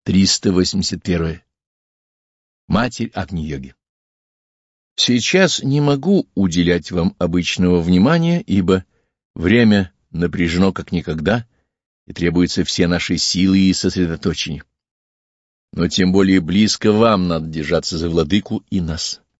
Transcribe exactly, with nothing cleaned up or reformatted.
триста восемьдесят первое. Матерь Агни-йоги. Сейчас не могу уделять вам обычного внимания, ибо время напряжено как никогда, и требуются все наши силы и сосредоточения. Но тем более близко вам надо держаться за владыку и нас.